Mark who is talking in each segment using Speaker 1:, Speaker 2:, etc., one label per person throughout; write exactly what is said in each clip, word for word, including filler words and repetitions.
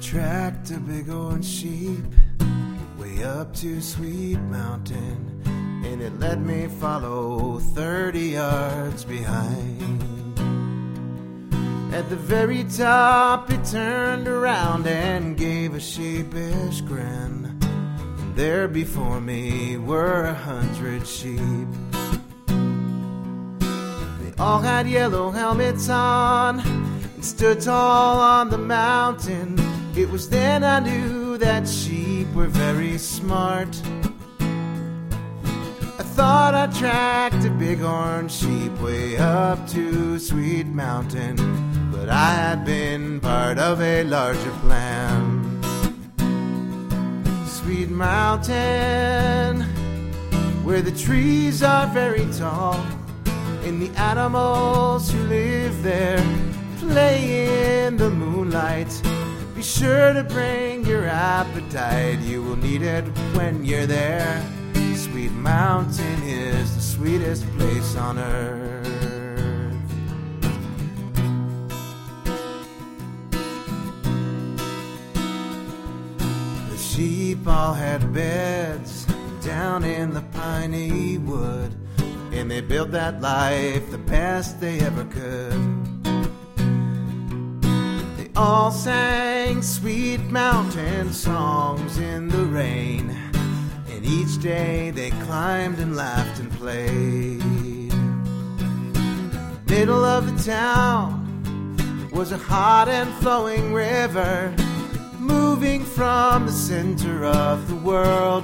Speaker 1: tracked a big orange sheep way up to Sweet Mountain, and it let me follow thirty yards behind. At the very top, it turned around and gave a sheepish grin, and there before me were a hundred sheep. They all had yellow helmets on and stood tall on the mountain. It was then I knew that sheep were very smart. I thought I tracked a big orange sheep way up to Sweet Mountain, but I had been part of a larger plan. Sweet Mountain, where the trees are very tall, and the animals who live there play in the moonlight. Be sure to bring your appetite, you will need it when you're there. Sweet Mountain is the sweetest place on earth. The sheep all had beds down in the piney wood, and they built that life the best they ever could. All sang Sweet Mountain songs in the rain, and each day they climbed and laughed and played. Middle of the town was a hot and flowing river, moving from the center of the world.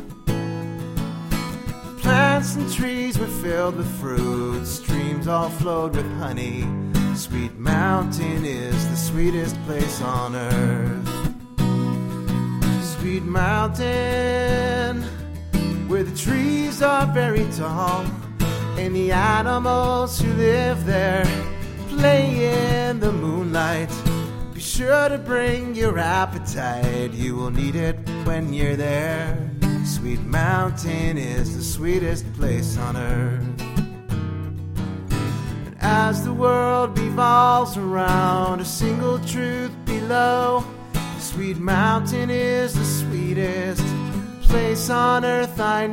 Speaker 1: Plants and trees were filled with fruit, streams all flowed with honey. Sweet Mountain is the sweetest place on earth. Sweet Mountain, where the trees are very tall, and the animals who live there play in the moonlight. Be sure to bring your appetite, you will need it when you're there. Sweet Mountain is the sweetest place on earth. As the world revolves around a single truth below, Sweet Mountain is the sweetest place on earth I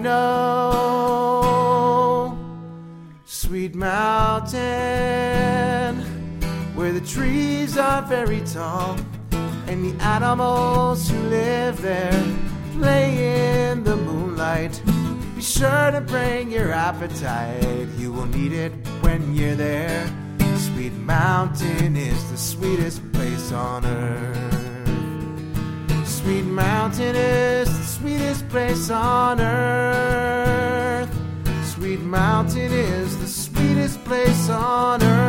Speaker 1: know. Sweet Mountain, where the trees are very tall, and the animals who live there play in the moonlight. Be sure to bring your appetite, you will need it when you're there. Sweet Mountain is the sweetest place on earth. Sweet Mountain is the sweetest place on earth. Sweet Mountain is the sweetest place on earth.